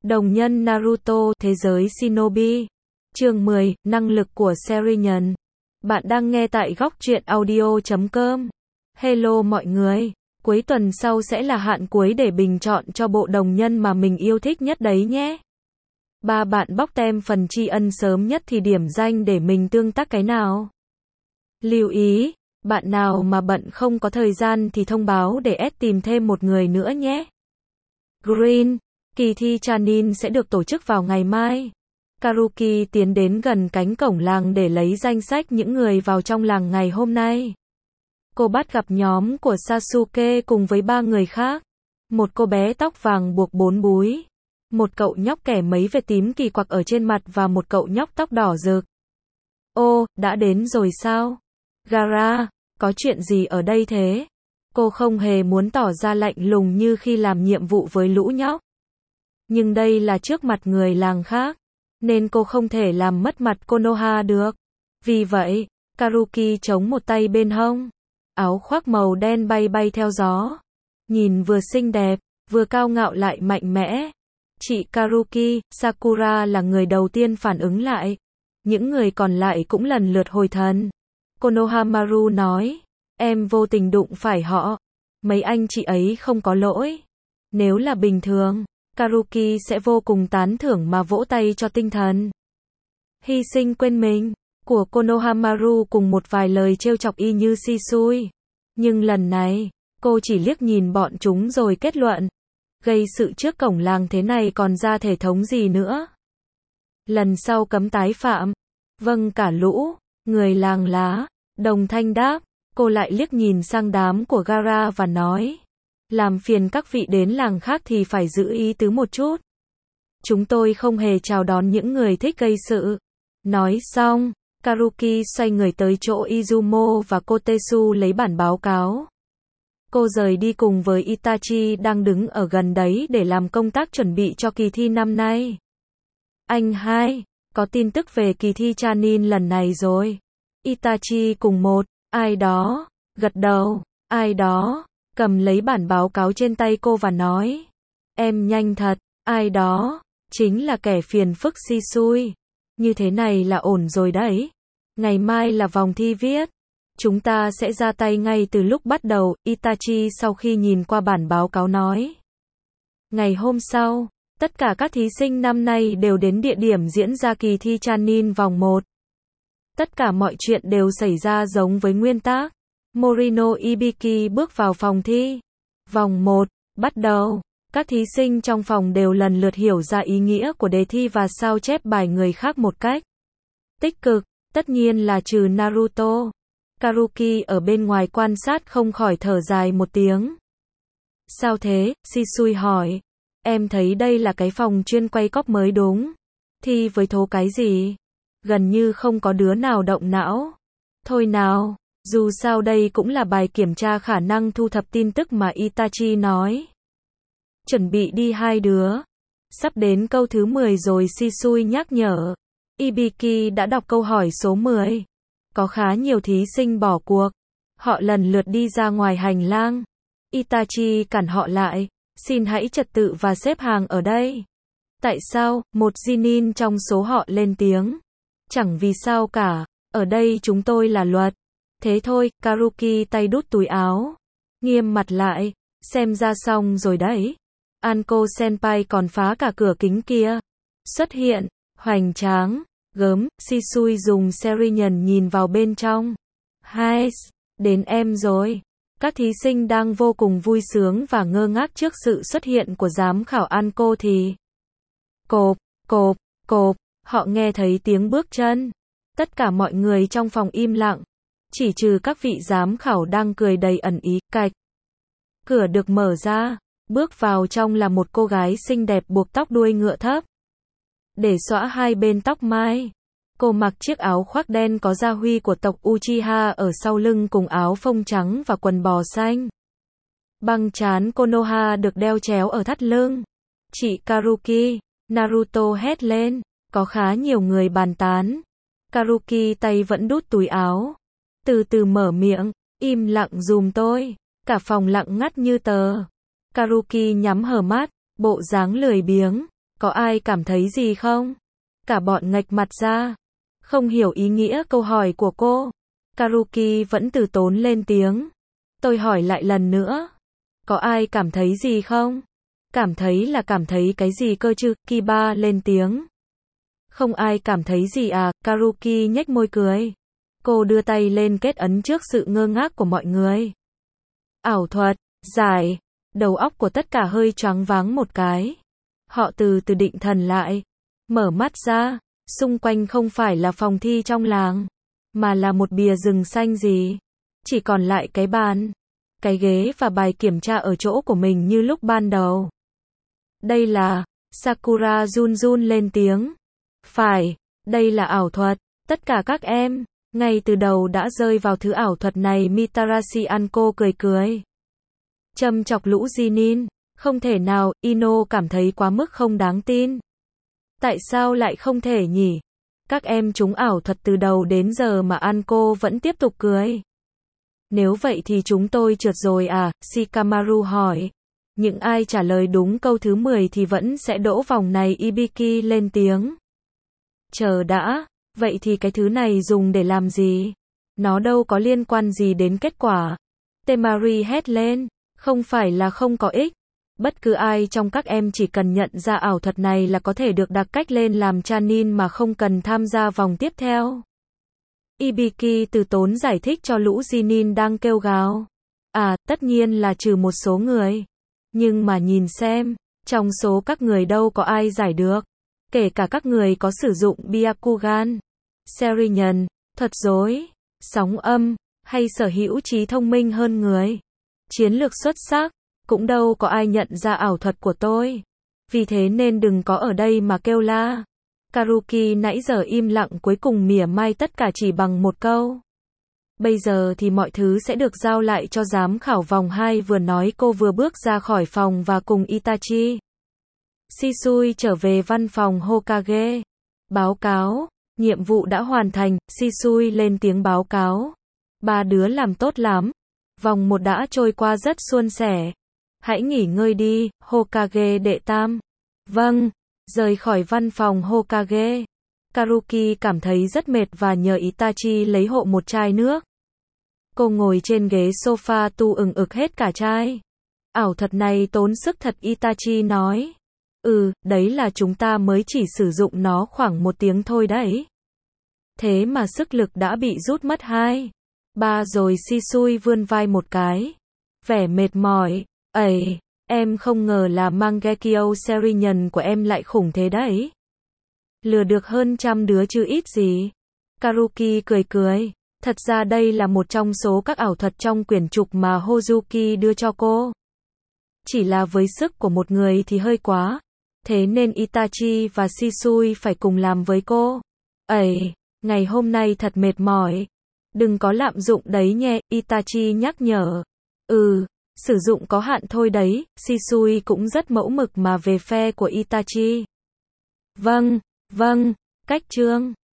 Đồng nhân Naruto, thế giới Shinobi. Chương 10, năng lực của Serinhân. Bạn đang nghe tại góc truyện audio.com. Hello mọi người. Cuối tuần sau sẽ là hạn cuối để bình chọn cho bộ đồng nhân mà mình yêu thích nhất đấy nhé. Ba bạn bóc tem phần tri ân sớm nhất thì điểm danh để mình tương tác cái nào. Lưu ý, bạn nào mà bận không có thời gian thì thông báo để add tìm thêm một người nữa nhé. Green. Kỳ thi Chunin sẽ được tổ chức vào ngày mai. Karuki tiến đến gần cánh cổng làng để lấy danh sách những người vào trong làng ngày hôm nay. Cô bắt gặp nhóm của Sasuke cùng với 3 người khác. Một cô bé tóc vàng buộc 4 búi. Một cậu nhóc kẻ mấy vệt tím kỳ quặc ở trên mặt và một cậu nhóc tóc đỏ rực. Ô, đã đến rồi sao? Gaara, có chuyện gì ở đây thế? Cô không hề muốn tỏ ra lạnh lùng như khi làm nhiệm vụ với lũ nhóc. Nhưng đây là trước mặt người làng khác, nên cô không thể làm mất mặt Konoha được. Vì vậy, Karuki chống một tay bên hông. Áo khoác màu đen bay bay theo gió. Nhìn vừa xinh đẹp, vừa cao ngạo lại mạnh mẽ. Chị Karuki, Sakura là người đầu tiên phản ứng lại. Những người còn lại cũng lần lượt hồi thần. Konohamaru nói, em vô tình đụng phải họ. Mấy anh chị ấy không có lỗi. Nếu là bình thường, Karuki sẽ vô cùng tán thưởng mà vỗ tay cho tinh thần hy sinh quên mình của Konohamaru cùng một vài lời trêu chọc y như Shisui. Nhưng lần này, cô chỉ liếc nhìn bọn chúng rồi kết luận. Gây sự trước cổng làng thế này còn ra thể thống gì nữa. Lần sau cấm tái phạm. Vâng cả lũ, người làng lá. Đồng thanh đáp, cô lại liếc nhìn sang đám của Gaara và nói. Làm phiền các vị đến làng khác thì phải giữ ý tứ một chút. Chúng tôi không hề chào đón những người thích gây sự. Nói xong, Karuki xoay người tới chỗ Izumo và Kotetsu lấy bản báo cáo. Cô rời đi cùng với Itachi đang đứng ở gần đấy để làm công tác chuẩn bị cho kỳ thi năm nay. Anh hai, có tin tức về kỳ thi Chunin lần này rồi. Itachi cùng một, ai đó, gật đầu, ai đó, cầm lấy bản báo cáo trên tay cô và nói. Em nhanh thật, ai đó, chính là kẻ phiền phức Shisui. Như thế này là ổn rồi đấy. Ngày mai là vòng thi viết. Chúng ta sẽ ra tay ngay từ lúc bắt đầu, Itachi sau khi nhìn qua bản báo cáo nói. Ngày hôm sau, tất cả các thí sinh năm nay đều đến địa điểm diễn ra kỳ thi Chunin vòng 1. Tất cả mọi chuyện đều xảy ra giống với nguyên tắc. Morino Ibiki bước vào phòng thi. Vòng 1, bắt đầu. Các thí sinh trong phòng đều lần lượt hiểu ra ý nghĩa của đề thi và sao chép bài người khác một cách tích cực, tất nhiên là trừ Naruto. Karuki ở bên ngoài quan sát không khỏi thở dài một tiếng. Sao thế? Shisui hỏi. Em thấy đây là cái phòng chuyên quay cóp mới đúng. Thi với thố cái gì? Gần như không có đứa nào động não. Thôi nào, dù sao đây cũng là bài kiểm tra khả năng thu thập tin tức mà Itachi nói. Chuẩn bị đi hai đứa. Sắp đến câu thứ 10 rồi, Shisui nhắc nhở. Ibiki đã đọc câu hỏi số 10. Có khá nhiều thí sinh bỏ cuộc. Họ lần lượt đi ra ngoài hành lang. Itachi cản họ lại. Xin hãy trật tự và xếp hàng ở đây. Tại sao? Một Jinin trong số họ lên tiếng. Chẳng vì sao cả. Ở đây chúng tôi là luật. Thế thôi, Karuki tay đút túi áo. Nghiêm mặt lại. Xem ra xong rồi đấy. Anko Senpai còn phá cả cửa kính kia. Xuất hiện. Hoành tráng. Gớm. Shisui dùng Serinhân nhìn vào bên trong. Hai, đến em rồi. Các thí sinh đang vô cùng vui sướng và ngơ ngác trước sự xuất hiện của giám khảo Anko thì. Cộp, cộp, cộp. Họ nghe thấy tiếng bước chân. Tất cả mọi người trong phòng im lặng. Chỉ trừ các vị giám khảo đang cười đầy ẩn ý. Cạch. Cửa được mở ra. Bước vào trong là một cô gái xinh đẹp buộc tóc đuôi ngựa thấp. Để xõa hai bên tóc mai. Cô mặc chiếc áo khoác đen có gia huy của tộc Uchiha ở sau lưng cùng áo phông trắng và quần bò xanh. Băng trán Konoha được đeo chéo ở thắt lưng. Chị Karuki, Naruto hét lên. Có khá nhiều người bàn tán. Karuki tay vẫn đút túi áo. Từ từ mở miệng. Im lặng dùm tôi. Cả phòng lặng ngắt như tờ. Karuki nhắm hờ mắt. Bộ dáng lười biếng. Có ai cảm thấy gì không? Cả bọn nghệch mặt ra. Không hiểu ý nghĩa câu hỏi của cô. Karuki vẫn từ tốn lên tiếng. Tôi hỏi lại lần nữa. Có ai cảm thấy gì không? Cảm thấy là cảm thấy cái gì cơ chứ? Kiba lên tiếng. Không ai cảm thấy gì à? Karuki nhếch môi cười. Cô đưa tay lên kết ấn trước sự ngơ ngác của mọi người. Ảo thuật, giải. Đầu óc của tất cả hơi choáng váng một cái. Họ từ từ định thần lại. Mở mắt ra. Xung quanh không phải là phòng thi trong làng. Mà là một bìa rừng xanh gì. Chỉ còn lại cái bàn, cái ghế và bài kiểm tra ở chỗ của mình như lúc ban đầu. Đây là... Sakura run run lên tiếng. Phải, đây là ảo thuật. Tất cả các em, ngay từ đầu đã rơi vào thứ ảo thuật này. Mitarashi Anko cười cười. Châm chọc lũ Jinin. Không thể nào, Ino cảm thấy quá mức không đáng tin. Tại sao lại không thể nhỉ? Các em trúng ảo thuật từ đầu đến giờ mà Anko vẫn tiếp tục cười. Nếu vậy thì chúng tôi trượt rồi à? Shikamaru hỏi. Những ai trả lời đúng câu thứ 10 thì vẫn sẽ đỗ vòng này. Ibiki lên tiếng. Chờ đã, vậy thì cái thứ này dùng để làm gì? Nó đâu có liên quan gì đến kết quả. Temari hét lên. Không phải là không có ích. Bất cứ ai trong các em chỉ cần nhận ra ảo thuật này là có thể được đặc cách lên làm Chunin mà không cần tham gia vòng tiếp theo. Ibiki từ tốn giải thích cho lũ Jinin đang kêu gào. À, tất nhiên là trừ một số người. Nhưng mà nhìn xem, trong số các người đâu có ai giải được. Kể cả các người có sử dụng Byakugan, Serinyun, thuật rối, sóng âm, hay sở hữu trí thông minh hơn người. Chiến lược xuất sắc, cũng đâu có ai nhận ra ảo thuật của tôi. Vì thế nên đừng có ở đây mà kêu la. Karuki nãy giờ im lặng cuối cùng mỉa mai tất cả chỉ bằng một câu. Bây giờ thì mọi thứ sẽ được giao lại cho giám khảo vòng 2. Vừa nói cô vừa bước ra khỏi phòng và cùng Itachi. Shisui trở về văn phòng Hokage. Báo cáo, nhiệm vụ đã hoàn thành. Shisui lên tiếng báo cáo. Ba đứa làm tốt lắm. Vòng 1 đã trôi qua rất suôn sẻ. Hãy nghỉ ngơi đi, Hokage đệ tam. Vâng. Rời khỏi văn phòng Hokage. Karuki cảm thấy rất mệt và nhờ Itachi lấy hộ một chai nước. Cô ngồi trên ghế sofa tu ực hết cả chai. Ảo thuật này tốn sức thật, Itachi nói. Đấy là chúng ta mới chỉ sử dụng nó khoảng 1 tiếng thôi đấy. Thế mà sức lực đã bị rút mất 2, 3 rồi. Shisui vươn vai một cái. Vẻ mệt mỏi. Ây, em không ngờ là Mangekyo Serinyun của em lại khủng thế đấy. Lừa được hơn 100 đứa chứ ít gì. Karuki cười cười. Thật ra đây là một trong số các ảo thuật trong quyển trục mà Hozuki đưa cho cô. Chỉ là với sức của một người thì hơi quá. Thế nên Itachi và Shisui phải cùng làm với cô. Ây, ngày hôm nay thật mệt mỏi. Đừng có lạm dụng đấy nhé, Itachi nhắc nhở. Sử dụng có hạn thôi đấy. Shisui cũng rất mẫu mực mà về phe của Itachi. Vâng, cách chương.